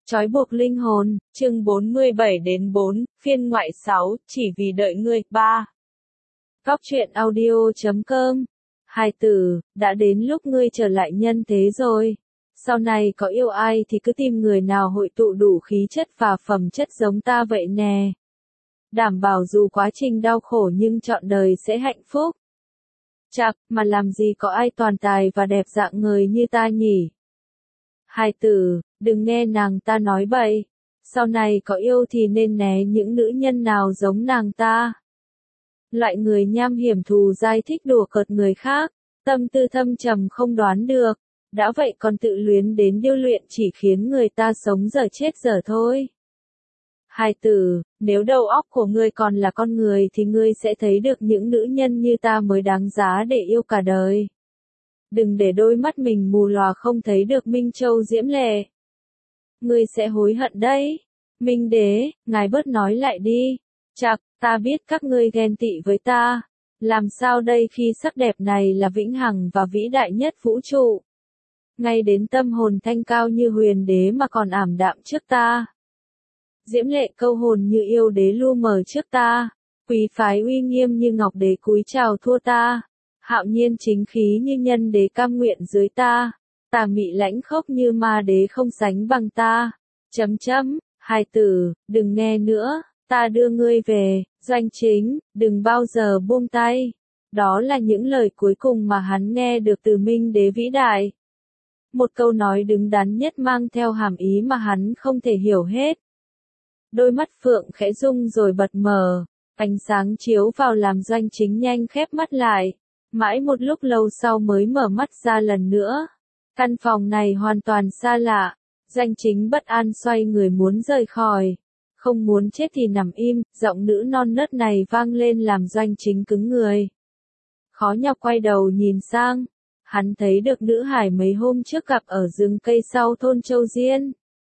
Trói buộc linh hồn, chương 47 đến 4, phiên ngoại 6, chỉ vì đợi ngươi, 3. Góc truyện audio.com. Hai từ, đã đến lúc ngươi trở lại nhân thế rồi. Sau này có yêu ai thì cứ tìm người nào hội tụ đủ khí chất và phẩm chất giống ta vậy nè. Đảm bảo dù quá trình đau khổ nhưng trọn đời sẽ hạnh phúc. Chạc, mà làm gì có ai toàn tài và đẹp dạng người như ta nhỉ? Hai từ, đừng nghe nàng ta nói bậy. Sau này có yêu thì nên né những nữ nhân nào giống nàng ta. Loại người nham hiểm thù dai thích đùa cợt người khác, tâm tư thâm trầm không đoán được. Đã vậy còn tự luyến đến điêu luyện chỉ khiến người ta sống dở chết dở thôi. Hai từ, nếu đầu óc của ngươi còn là con người thì ngươi sẽ thấy được những nữ nhân như ta mới đáng giá để yêu cả đời. Đừng để đôi mắt mình mù lòa không thấy được Minh Châu diễm lệ. Ngươi sẽ hối hận đấy. Minh đế, ngài bớt nói lại đi. Chạc, ta biết các ngươi ghen tị với ta. Làm sao đây khi sắc đẹp này là vĩnh hằng và vĩ đại nhất vũ trụ. Ngay đến tâm hồn thanh cao như huyền đế mà còn ảm đạm trước ta. Diễm lệ câu hồn như yêu đế lu mờ trước ta. Quý phái uy nghiêm như ngọc đế cúi chào thua ta. Hạo nhiên chính khí như nhân đế cam nguyện dưới ta. Tà mị lãnh khốc như ma đế không sánh bằng ta. Hai từ, đừng nghe nữa, ta đưa ngươi về, Doanh Chính, đừng bao giờ buông tay. Đó là những lời cuối cùng mà hắn nghe được từ Minh đế vĩ đại. Một câu nói đứng đắn nhất mang theo hàm ý mà hắn không thể hiểu hết. Đôi mắt Phượng khẽ rung rồi bật mở, ánh sáng chiếu vào làm Doanh Chính nhanh khép mắt lại. Mãi một lúc lâu sau mới mở mắt ra lần nữa. Căn phòng này hoàn toàn xa lạ. Doanh Chính bất an xoay người muốn rời khỏi. Không muốn chết thì nằm im, giọng nữ non nớt này vang lên làm Doanh Chính cứng người. Khó nhọc quay đầu nhìn sang. Hắn thấy được nữ hải mấy hôm trước gặp ở rừng cây sau thôn Châu Diên.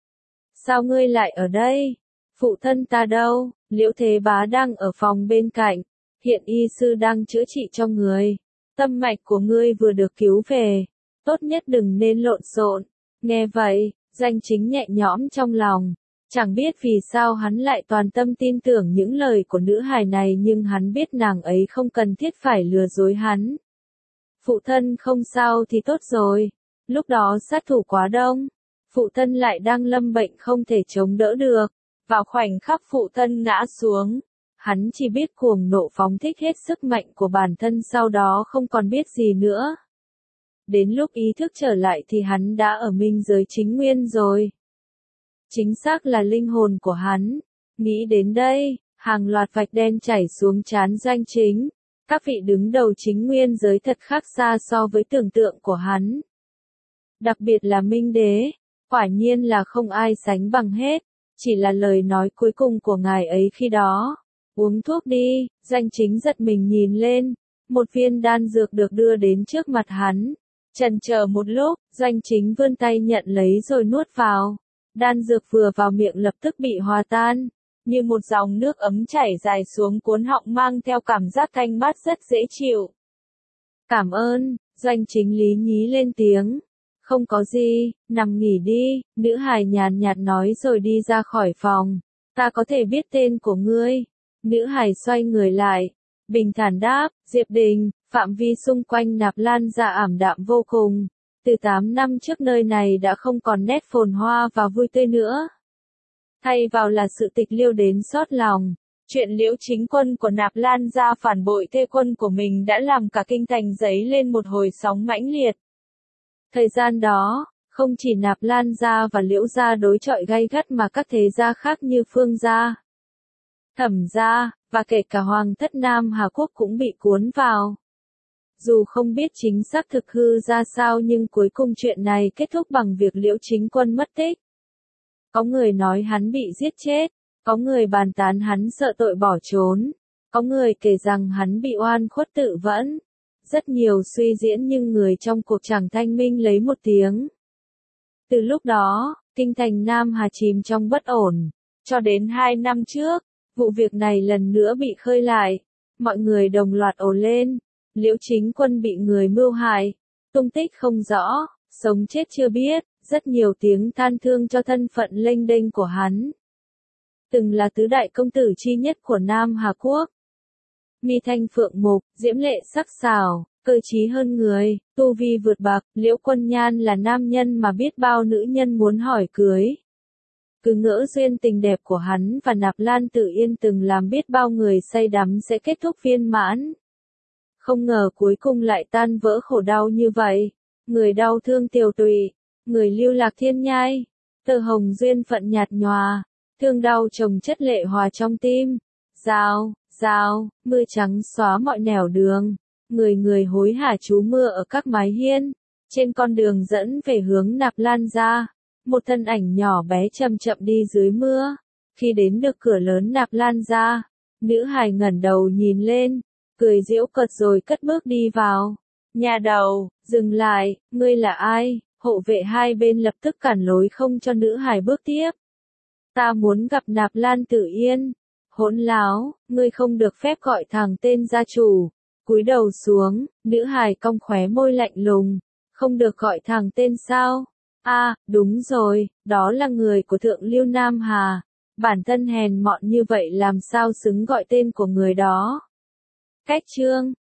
Sao ngươi lại ở đây? Phụ thân ta đâu? Liễu Thế Bá đang ở phòng bên cạnh. Hiện y sư đang chữa trị cho người. Tâm mạch của ngươi vừa được cứu về. Tốt nhất đừng nên lộn xộn. Nghe vậy, Doanh Chính nhẹ nhõm trong lòng. Chẳng biết vì sao hắn lại toàn tâm tin tưởng những lời của nữ hài này nhưng hắn biết nàng ấy không cần thiết phải lừa dối hắn. Phụ thân không sao thì tốt rồi. Lúc đó sát thủ quá đông. Phụ thân lại đang lâm bệnh không thể chống đỡ được. Vào khoảnh khắc phụ thân ngã xuống. Hắn chỉ biết cuồng nộ phóng thích hết sức mạnh của bản thân sau đó không còn biết gì nữa. Đến lúc ý thức trở lại thì hắn đã ở minh giới chính nguyên rồi. Chính xác là linh hồn của hắn. Nghĩ đến đây, hàng loạt vạch đen chảy xuống trán Doanh Chính. Các vị đứng đầu chính nguyên giới thật khác xa so với tưởng tượng của hắn. Đặc biệt là Minh đế, quả nhiên là không ai sánh bằng hết. Chỉ là lời nói cuối cùng của ngài ấy khi đó. Uống thuốc đi, Doanh Chính giật mình nhìn lên. Một viên đan dược được đưa đến trước mặt hắn. Chần chờ một lúc, Doanh Chính vươn tay nhận lấy rồi nuốt vào. Đan dược vừa vào miệng lập tức bị hòa tan. Như một dòng nước ấm chảy dài xuống cuốn họng mang theo cảm giác thanh mát rất dễ chịu. Cảm ơn, Doanh Chính lý nhí lên tiếng. Không có gì, nằm nghỉ đi, nữ hài nhàn nhạt nói rồi đi ra khỏi phòng. Ta có thể biết tên của ngươi. Nữ hài xoay người lại. Bình thản đáp, Diệp Đình, phạm vi xung quanh Nạp Lan ra ảm đạm vô cùng. Từ 8 năm trước nơi này đã không còn nét phồn hoa và vui tươi nữa. Thay vào là sự tịch liêu đến xót lòng. Chuyện Liễu Chính Quân của Nạp Lan gia phản bội thê quân của mình đã làm cả kinh thành dấy lên một hồi sóng mãnh liệt. Thời gian đó, không chỉ Nạp Lan gia và Liễu gia đối chọi gay gắt mà các thế gia khác như Phương gia, Thẩm gia, và kể cả Hoàng thất Nam Hà Quốc cũng bị cuốn vào. Dù không biết chính xác thực hư ra sao nhưng cuối cùng chuyện này kết thúc bằng việc Liễu Chính Quân mất tích. Có người nói hắn bị giết chết, có người bàn tán hắn sợ tội bỏ trốn, có người kể rằng hắn bị oan khuất tự vẫn. Rất nhiều suy diễn nhưng người trong cuộc chẳng thanh minh lấy một tiếng. Từ lúc đó, kinh thành Nam Hà chìm trong bất ổn, cho đến 2 năm trước, vụ việc này lần nữa bị khơi lại. Mọi người đồng loạt ồ lên, Liễu Chính Quân bị người mưu hại, tung tích không rõ, sống chết chưa biết, rất nhiều tiếng than thương cho thân phận lênh đênh của hắn. Từng là tứ đại công tử chi nhất của Nam Hà Quốc. Mi thanh phượng mục, diễm lệ sắc sảo, cơ trí hơn người, tu vi vượt bậc, Liễu Quân Nhan là nam nhân mà biết bao nữ nhân muốn hỏi cưới. Cứ ngỡ duyên tình đẹp của hắn và Nạp Lan Tử Yên từng làm biết bao người say đắm sẽ kết thúc viên mãn. Không ngờ cuối cùng lại tan vỡ khổ đau như vậy. Người đau thương tiều tụy, người lưu lạc thiên nhai, tơ hồng duyên phận nhạt nhòa, thương đau chồng chất lệ hòa trong tim. Rào, rào, mưa trắng xóa mọi nẻo đường, người người hối hả trú mưa ở các mái hiên. Trên con đường dẫn về hướng Nạp Lan gia, một thân ảnh nhỏ bé chậm chậm đi dưới mưa. Khi đến được cửa lớn Nạp Lan gia, nữ hài ngẩng đầu nhìn lên, cười giễu cợt rồi cất bước đi vào. Nhà đầu, dừng lại, ngươi là ai? Hộ vệ hai bên lập tức cản lối không cho nữ hài bước tiếp. Ta muốn gặp Nạp Lan Tử Yên. Hỗn láo, ngươi không được phép gọi thẳng tên gia chủ. Cúi đầu xuống, nữ hài cong khóe môi lạnh lùng. Không được gọi thẳng tên sao? Đúng rồi, đó là người của Thượng Lưu Nam Hà. Bản thân hèn mọn như vậy làm sao xứng gọi tên của người đó. Cách chương